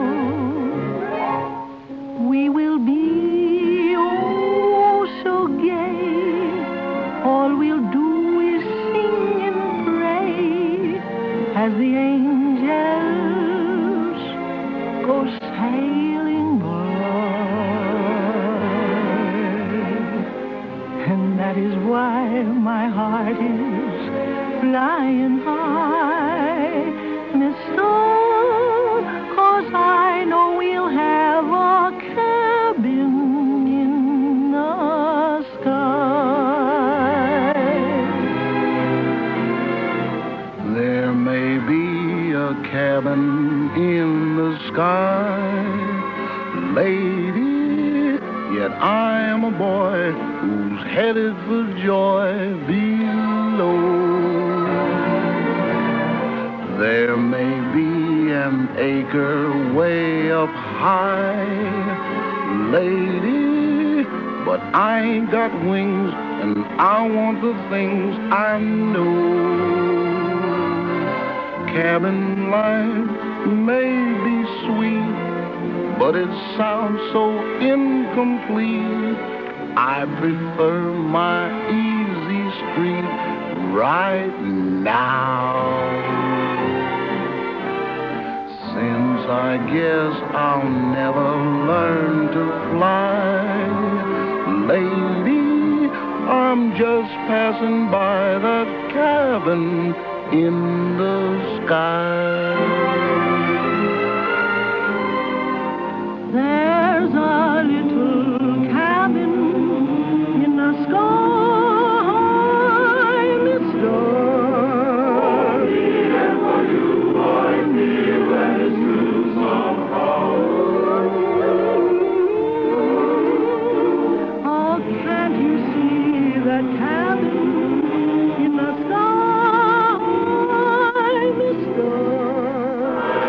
J: We will be oh so gay. All we'll do is sing and pray as the angels go sailing by. And that is why my heart is flying high, mister, 'cause I know we'll have a cabin in the sky.
K: There may be a cabin in the sky, lady, yet I am a boy who's headed for joy below. There may be an acre way up high, lady, but I ain't got wings and I want the things I know. Cabin life may be sweet, but it sounds so incomplete. I prefer my easy street right now. Since I guess I'll never learn to fly, lady, I'm just passing by that cabin in the sky.
J: There's a little cabin in the sky, mister. For me and for you, I feel that it's true somehow. Oh, can't you see that cabin in the sky, mister?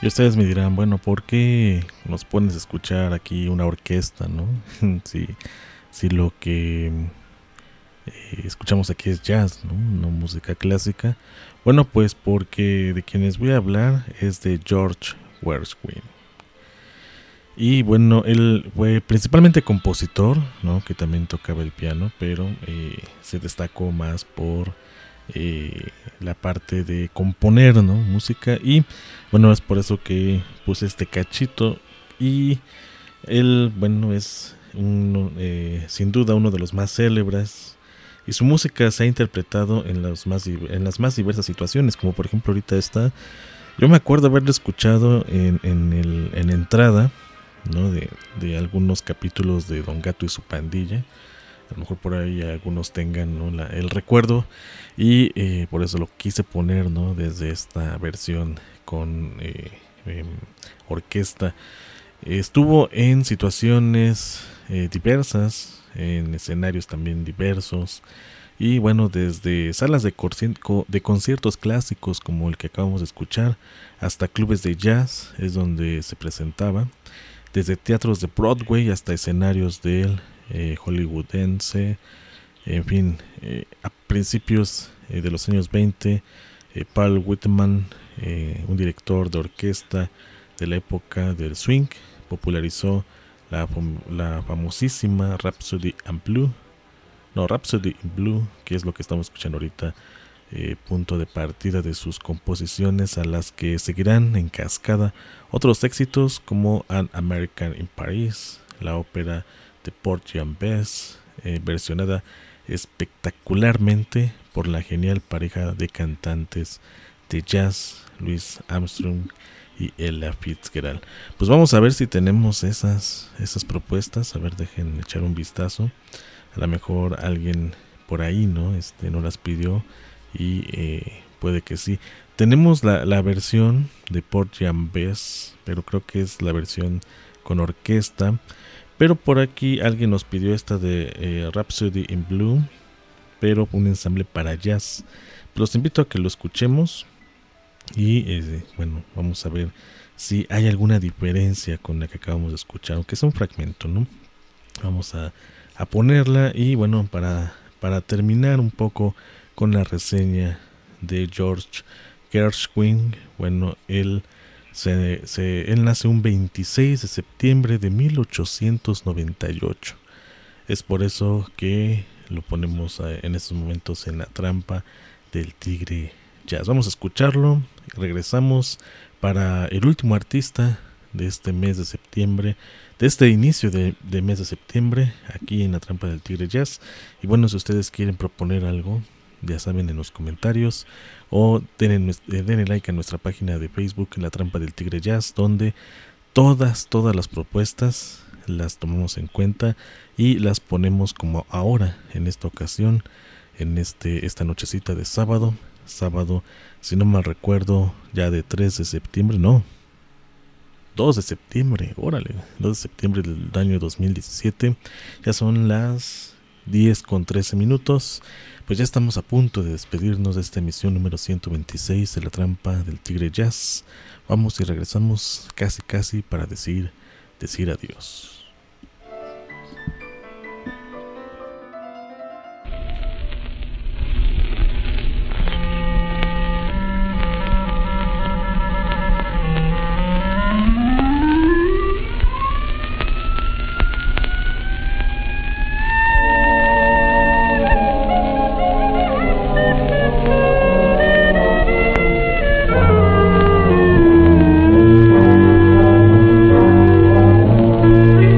F: Y ustedes me dirán, bueno, ¿por qué nos pones a escuchar aquí una orquesta, no? si, si lo que eh, escuchamos aquí es jazz, ¿no? No música clásica. Bueno, pues porque de quienes voy a hablar es de George Gershwin. Y bueno, él fue principalmente compositor, ¿no? Que también tocaba el piano, pero eh, se destacó más por eh, la parte de componer, ¿no? Música. Y bueno, es por eso que puse este cachito. Y él, bueno, es un, eh, sin duda uno de los más célebres. Y su música se ha interpretado en las más, en las más diversas situaciones, como por ejemplo ahorita está. Yo me acuerdo haberlo escuchado en, en, el, en entrada, ¿no? de, de algunos capítulos de Don Gato y su pandilla. A lo mejor por ahí algunos tengan, ¿no? La, el recuerdo, y eh, por eso lo quise poner, ¿no? Desde esta versión con eh, eh, orquesta. Estuvo en situaciones eh, diversas, en escenarios también diversos, y bueno, desde salas de, concierto, de conciertos clásicos como el que acabamos de escuchar, hasta clubes de jazz es donde se presentaba, desde teatros de Broadway hasta escenarios del eh, hollywoodense. En fin, eh, a principios eh, de los años veinte, eh, Paul Whitman, eh, un director de orquesta de la época del swing, popularizó la, la famosísima Rhapsody in Blue, no, Rhapsody in Blue, que es lo que estamos escuchando ahorita, eh, punto de partida de sus composiciones, a las que seguirán en cascada otros éxitos como An American in Paris, la ópera de Porgy and Bess, eh, versionada espectacularmente por la genial pareja de cantantes de jazz, Louis Armstrong y Ella Fitzgerald. Pues vamos a ver si tenemos esas, esas propuestas. A ver, dejen echar un vistazo. A lo mejor alguien por ahí, ¿no? Este no las pidió y eh, puede que sí. Tenemos la, la versión de Porgy and Bess, pero creo que es la versión con orquesta. Pero por aquí alguien nos pidió esta de eh, Rhapsody in Blue, pero un ensamble para jazz. Los invito a que lo escuchemos y eh, bueno, vamos a ver si hay alguna diferencia con la que acabamos de escuchar, aunque es un fragmento, ¿no? Vamos a, a ponerla y bueno, para, para terminar un poco con la reseña de George Gershwin, bueno, él... Se, se, él nace un veintiséis de septiembre de mil ochocientos noventa y ocho. Es por eso que lo ponemos a, en estos momentos en la trampa del Tigre Jazz. Vamos a escucharlo y regresamos para el último artista de este mes de septiembre, de este inicio de, de mes de septiembre, aquí en la trampa del Tigre Jazz. Y bueno, si ustedes quieren proponer algo, ya saben, en los comentarios, o denle, denle like a nuestra página de Facebook, en la trampa del Tigre Jazz, donde todas, todas las propuestas las tomamos en cuenta y las ponemos como ahora, en esta ocasión, en este esta nochecita de sábado, sábado, si no mal recuerdo, ya de tres de septiembre, no, dos de septiembre, órale, dos de septiembre del año dos mil diecisiete, ya son las diez con trece minutos. Pues ya estamos a punto de despedirnos de esta emisión número ciento veintiséis de la trampa del Tigre Jazz. Vamos y regresamos casi casi para decir, decir adiós.
I: Thank you.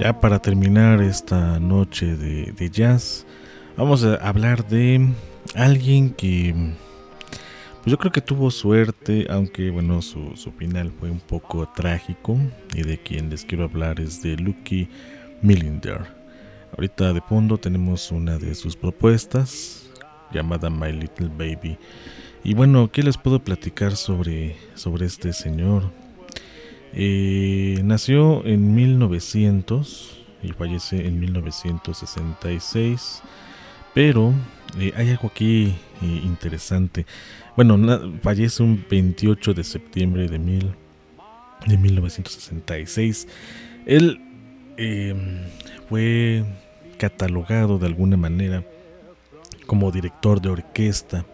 F: Ya para terminar esta noche de, de jazz, vamos a hablar de alguien que pues yo creo que tuvo suerte, aunque bueno, su, su final fue un poco trágico, y de quien les quiero hablar es de Lucky Millinder. Ahorita de fondo tenemos una de sus propuestas llamada My Little Baby. Y bueno, ¿qué les puedo platicar sobre, sobre este señor? Eh, nació en mil novecientos y fallece en mil novecientos sesenta y seis, pero eh, hay algo aquí eh, interesante. Bueno, na, fallece un veintiocho de septiembre de, mil, de mil novecientos sesenta y seis. Él eh, fue catalogado de alguna manera como director de orquesta,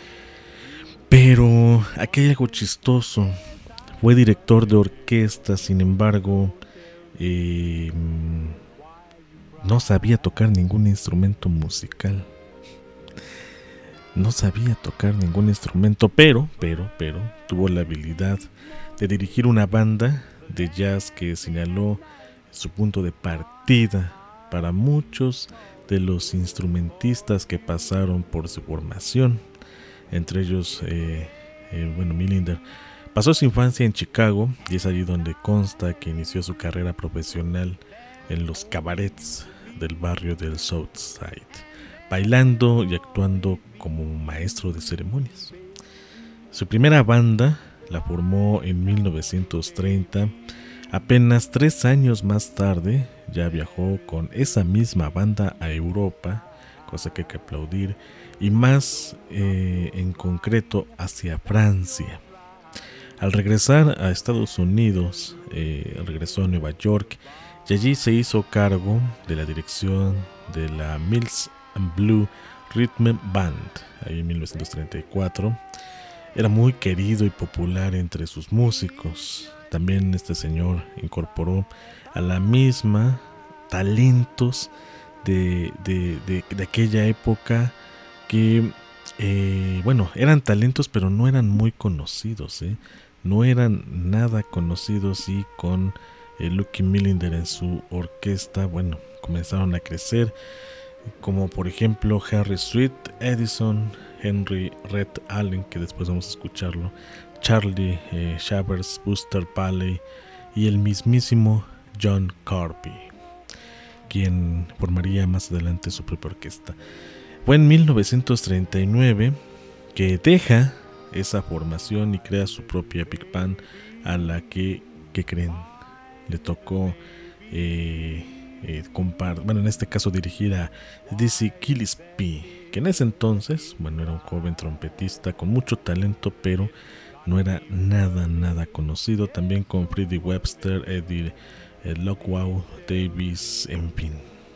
F: pero aquí hay algo chistoso. Fue director de orquesta, sin embargo, eh, no sabía tocar ningún instrumento musical. No sabía tocar ningún instrumento, pero, pero, pero, tuvo la habilidad de dirigir una banda de jazz que señaló su punto de partida para muchos de los instrumentistas que pasaron por su formación. Entre ellos, eh, eh, bueno, Millinder pasó su infancia en Chicago, y es allí donde consta que inició su carrera profesional en los cabarets del barrio del South Side, bailando y actuando como maestro de ceremonias. Su primera banda la formó en mil novecientos treinta. Apenas tres años más tarde ya viajó con esa misma banda a Europa, cosa que hay que aplaudir, y más eh, en concreto hacia Francia. Al regresar a Estados Unidos, eh, regresó a Nueva York, y allí se hizo cargo de la dirección de la Mills and Blue Rhythm Band, ahí en mil novecientos treinta y cuatro. Era muy querido y popular entre sus músicos. También este señor incorporó a la misma talentos de, de, de, de aquella época que, eh, bueno, eran talentos pero no eran muy conocidos, ¿eh? No eran nada conocidos, y con eh, Lucky Millinder en su orquesta, bueno, comenzaron a crecer, como por ejemplo Harry Sweet, Edison, Henry Red Allen, que después vamos a escucharlo, Charlie eh, Shavers, Buster Paley y el mismísimo John Carpy, quien formaría más adelante su propia orquesta. Fue en mil novecientos treinta y nueve que deja esa formación y crea su propia Big Band, a la que, ¿qué creen? Le tocó eh, eh, compar- bueno, en este caso dirigir a Dizzy Gillespie, que en ese entonces, bueno, era un joven trompetista con mucho talento, pero no era nada, nada conocido. También con Freddie Webster, Eddie eh, Lockwood Davis, en fin,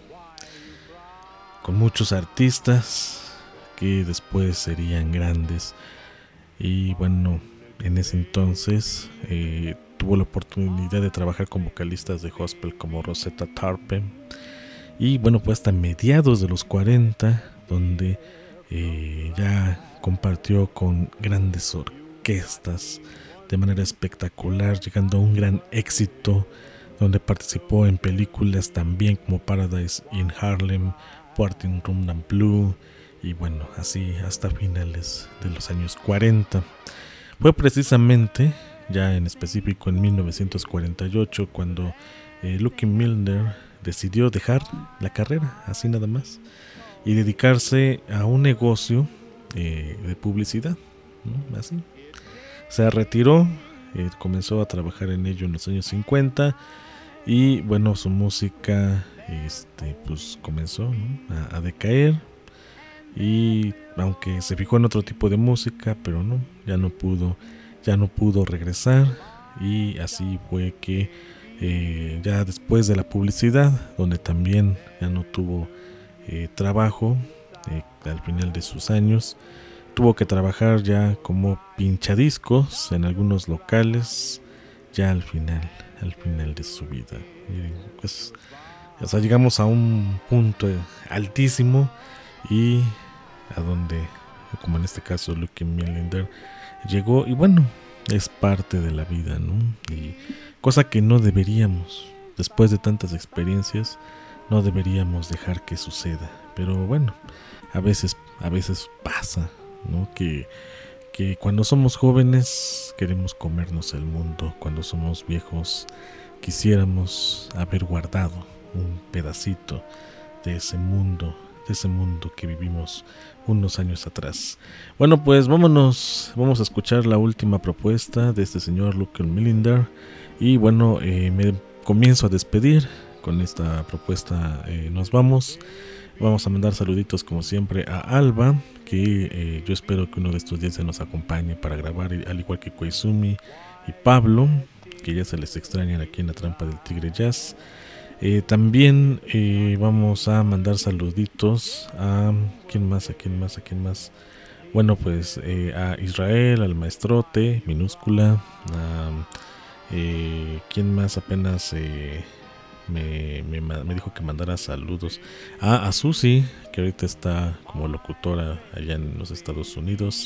F: con muchos artistas que después serían grandes. Y bueno, en ese entonces eh, tuvo la oportunidad de trabajar con vocalistas de gospel como Rosetta Tharpe. Y bueno, fue hasta mediados de los cuarenta donde eh, ya compartió con grandes orquestas de manera espectacular, llegando a un gran éxito, donde participó en películas también como Paradise in Harlem, Parting Room and Blue, y bueno, así hasta finales de los años cuarenta. Fue precisamente, ya en específico en mil novecientos cuarenta y ocho, cuando eh, Lucky Millinder decidió dejar la carrera, así nada más, y dedicarse a un negocio eh, de publicidad, ¿no? Así. Se retiró, eh, comenzó a trabajar en ello en los años cincuenta, y bueno, su música este, pues comenzó, ¿no? a, a decaer. Y aunque se fijó en otro tipo de música, pero no, ya no pudo, ya no pudo regresar. Y así fue que eh, ya después de la publicidad, donde también ya no tuvo eh, trabajo eh, al final de sus años, tuvo que trabajar ya como pinchadiscos en algunos locales, ya al final, al final de su vida. Miren, pues, o sea, llegamos a un punto altísimo, y a donde, como en este caso Lucky Millinder llegó, y bueno, es parte de la vida, ¿no? Y cosa que no deberíamos después de tantas experiencias, no deberíamos dejar que suceda. Pero bueno, a veces, a veces pasa, ¿no? Que, que cuando somos jóvenes queremos comernos el mundo. Cuando somos viejos quisiéramos haber guardado un pedacito de ese mundo, de ese mundo que vivimos unos años atrás. Bueno, pues vámonos, vamos a escuchar la última propuesta de este señor Luke Millinder. Y bueno, eh, me comienzo a despedir con esta propuesta. Eh, nos vamos. Vamos a mandar saluditos como siempre a Alba, que eh, yo espero que uno de estos días se nos acompañe para grabar, al igual que Koizumi y Pablo, que ya se les extrañan aquí en la Trampa del Tigre Jazz. Eh, también eh, vamos a mandar saluditos a... ¿Quién más? ¿A quién más? ¿A quién más? Bueno, pues eh, a Israel, al Maestrote, minúscula. A, eh, ¿Quién más apenas... Eh, Me, me, me dijo que mandara saludos ah, a Susi, que ahorita está como locutora allá en los Estados Unidos.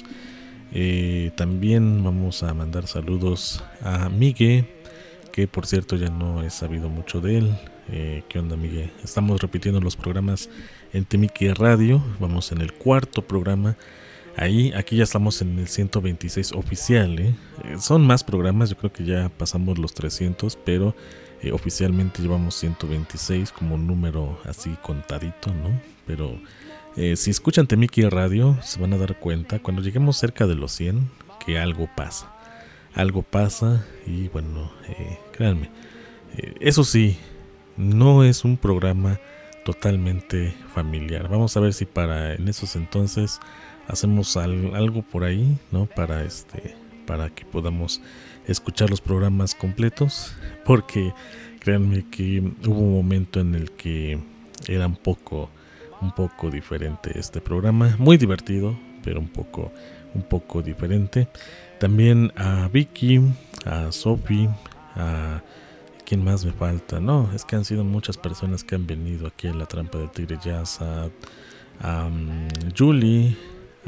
F: Eh, también vamos a mandar saludos a Miguel, que por cierto ya no he sabido mucho de él. Eh, ¿Qué onda, Miguel? Estamos repitiendo los programas en Temique Radio. Vamos en el cuarto programa. Ahí, aquí ya estamos en el ciento veintiséis oficial, ¿eh? Eh, son más programas, yo creo que ya pasamos los trescientos, pero eh, oficialmente llevamos ciento veintiséis como número así contadito, ¿no? Pero eh, si escuchan Temique Radio, se van a dar cuenta cuando lleguemos cerca de los cien que algo pasa. Algo pasa y bueno, eh, créanme, eh, eso sí, no es un programa totalmente familiar. Vamos a ver si para en esos entonces hacemos al, algo por ahí, ¿no? Para este, para que podamos escuchar los programas completos, porque créanme que hubo un momento en el que era un poco, un poco diferente este programa, muy divertido, pero un poco, un poco diferente. También a Vicky, a Sophie, a ¿quién más me falta? No, es que han sido muchas personas que han venido aquí en la Trampa del Tigre Jazz, a, a um, Julie,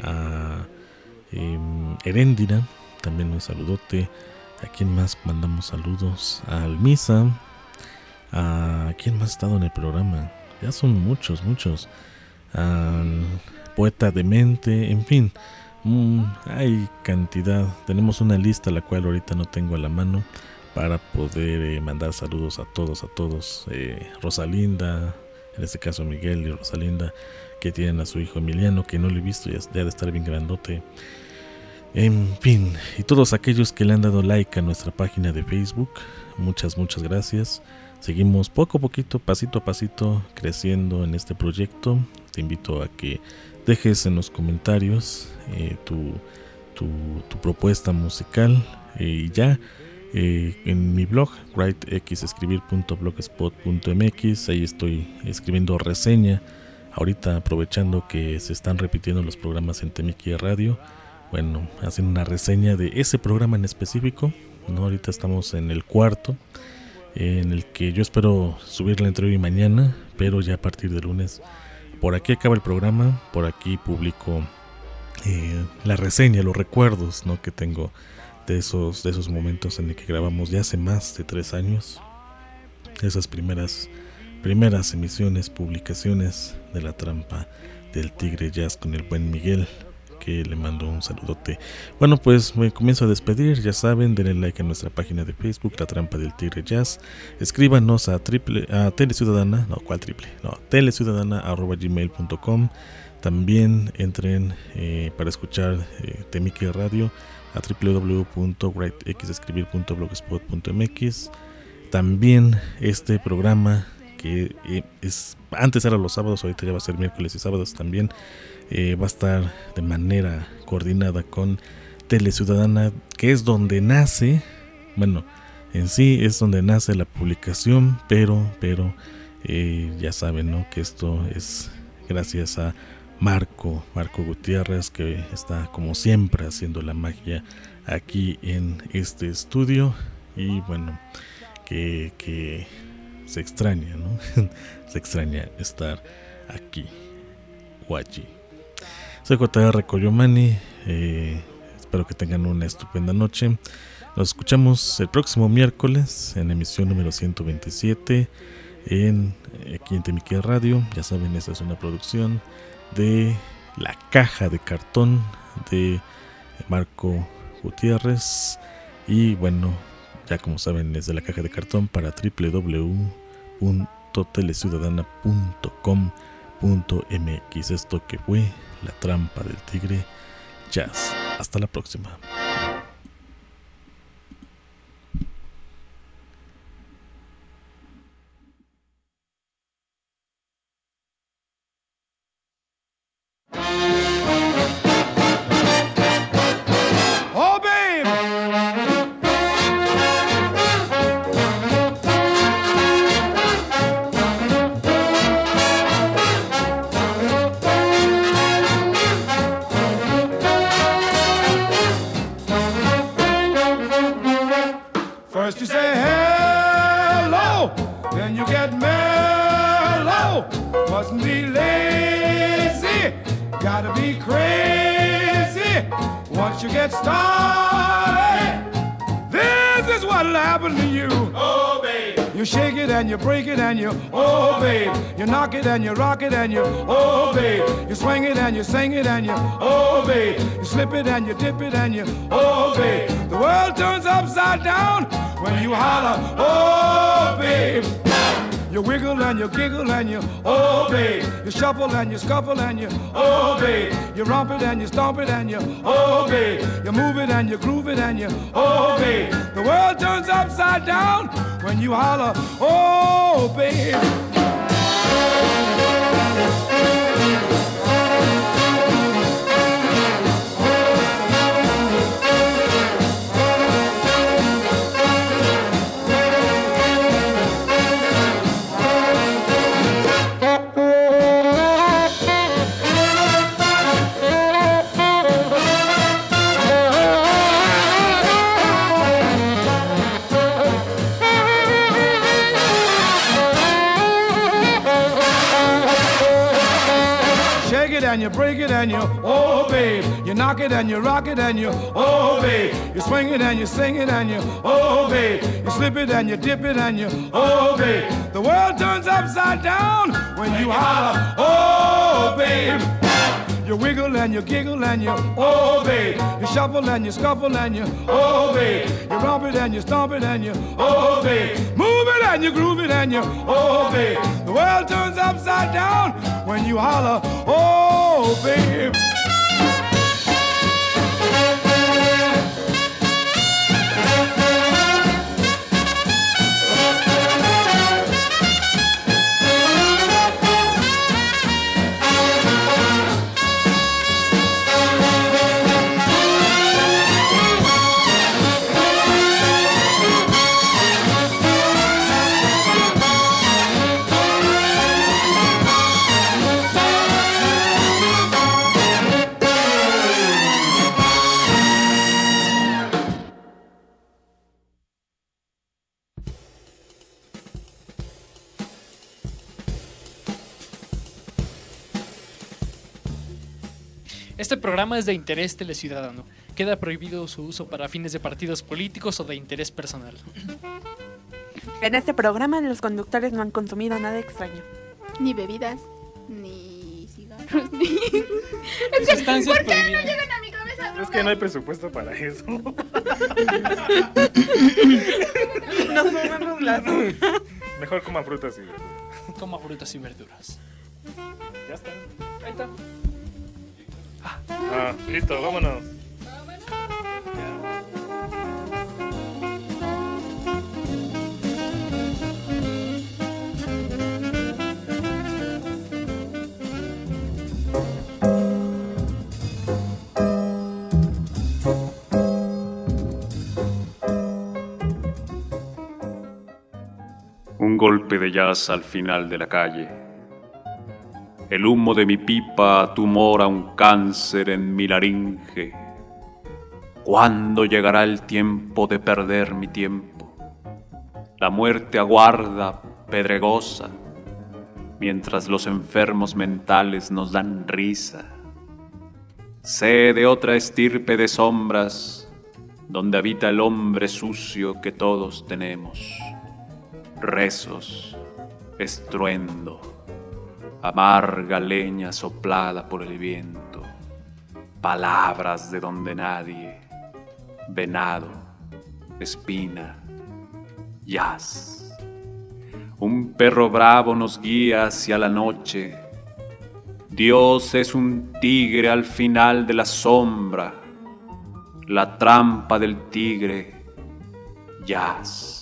F: a eh, Heréndira, también un saludote. ¿A quién más mandamos saludos? A Almisa. ¿A quién más ha estado en el programa? Ya son muchos, muchos. Al Poeta Demente, en fin, mmm, hay cantidad. Tenemos una lista la cual ahorita no tengo a la mano para poder eh, mandar saludos a todos, a todos. Eh, Rosalinda, en este caso Miguel y Rosalinda, que tienen a su hijo Emiliano, que no lo he visto, ya debe de estar bien grandote. En fin, y todos aquellos que le han dado like a nuestra página de Facebook, muchas, muchas gracias. Seguimos poco a poquito, pasito a pasito, creciendo en este proyecto. Te invito a que dejes en los comentarios eh, tu, tu, tu propuesta musical eh, y ya. Eh, en mi blog write x escribir punto blogspot punto m x, ahí estoy escribiendo reseña. Ahorita aprovechando que se están repitiendo los programas en Temique Radio, bueno, hacen una reseña de ese programa en específico, ¿no? Ahorita estamos en el cuarto, eh, en el que yo espero subirla entre hoy y mañana, pero ya a partir de lunes. Por aquí acaba el programa, por aquí publico eh, la reseña, los recuerdos, ¿no? que tengo de esos, de esos momentos en el que grabamos ya hace más de tres años. Esas primeras, primeras emisiones, publicaciones de la Trampa del Tigre Jazz con el buen Miguel, que le mando un saludote. Bueno, pues me comienzo a despedir. Ya saben, denle like a nuestra página de Facebook, La Trampa del Tigre Jazz. Escríbanos a triple, a teleciudadana, no, ¿cuál triple? No, teleciudadana arroba gmail punto com. También entren eh, para escuchar eh, Temique Radio a doble u doble u doble u punto write x escribir punto blogspot punto m x. También este programa que eh, es antes era los sábados, ahorita ya va a ser miércoles y sábados también, eh, va a estar de manera coordinada con Teleciudadana, que es donde nace, bueno, en sí es donde nace la publicación, pero, pero eh, ya saben, ¿no? que esto es gracias a Marco, Marco Gutiérrez, que está como siempre haciendo la magia aquí en este estudio. Y bueno, que, que se extraña, ¿no? se extraña estar aquí o allí. Soy J R Koyomani, eh, espero que tengan una estupenda noche. Nos escuchamos el próximo miércoles en emisión número ciento veintisiete en aquí en Temiquia Radio. Ya saben, esta es una producción de La Caja de Cartón de Marco Gutiérrez. Y bueno, ya como saben, es de La Caja de Cartón para doble u doble u doble u punto teleciudadana punto com punto m x. Esto que fue La Trampa del Tigre Jazz. Hasta la próxima.
G: Oh, babe! First you say hello, then you get mellow. Mustn't be lazy, gotta be crazy. Once you get started, this is what'll happen to you. Oh, babe. You shake it and you break it and you, oh, babe. You knock it and you rock it and you, oh, babe. You swing it and you sing it and you, oh, babe. You slip it and you dip it and you, oh, babe. The world turns upside down when you holler, oh, babe. You wiggle and you giggle and you, oh, babe. You shuffle and you scuffle and you, oh, babe. You romp it and you stomp it and you, oh, babe. You move it and you groove it and you, oh, babe. The world turns upside down when you holler, oh, babe. And you break it and you, oh, babe. You knock it and you rock it and you, oh, babe. You swing it and you sing it and you, oh, babe. You slip it and you dip it and you, oh, babe. The world turns upside down when you holler, oh, babe. You wiggle and you giggle and you, oh, babe. You shuffle and you scuffle and you, oh, babe. You romp it and you stomp it and you, oh, babe. Move it and you groove it and you, oh, babe. The world turns upside down when you holler, oh, babe.
C: Este programa es de interés teleciudadano. Queda prohibido su uso para fines de partidos políticos o de interés personal.
B: En este programa los conductores no han consumido nada extraño.
A: Ni bebidas, ni cigarros, ni...
C: Es que, ¿por qué
A: no llegan a mi cabeza drogas?
F: Es que no hay presupuesto para eso.
B: No comemos las...
F: Mejor coman frutas y verduras.
C: Coma frutas y verduras.
F: Ya está.
C: Ahí está.
F: Ah, listo, vámonos.
E: Un golpe de jazz al final de la calle. El humo de mi pipa tumora un cáncer en mi laringe. ¿Cuándo llegará el tiempo de perder mi tiempo? La muerte aguarda, pedregosa, mientras los enfermos mentales nos dan risa. Sé de otra estirpe de sombras donde habita el hombre sucio que todos tenemos. Rezos, estruendo, amarga leña soplada por el viento, palabras de donde nadie, venado, espina, jazz. Un perro bravo nos guía hacia la noche. Dios es un tigre al final de la sombra. La trampa del tigre, jazz.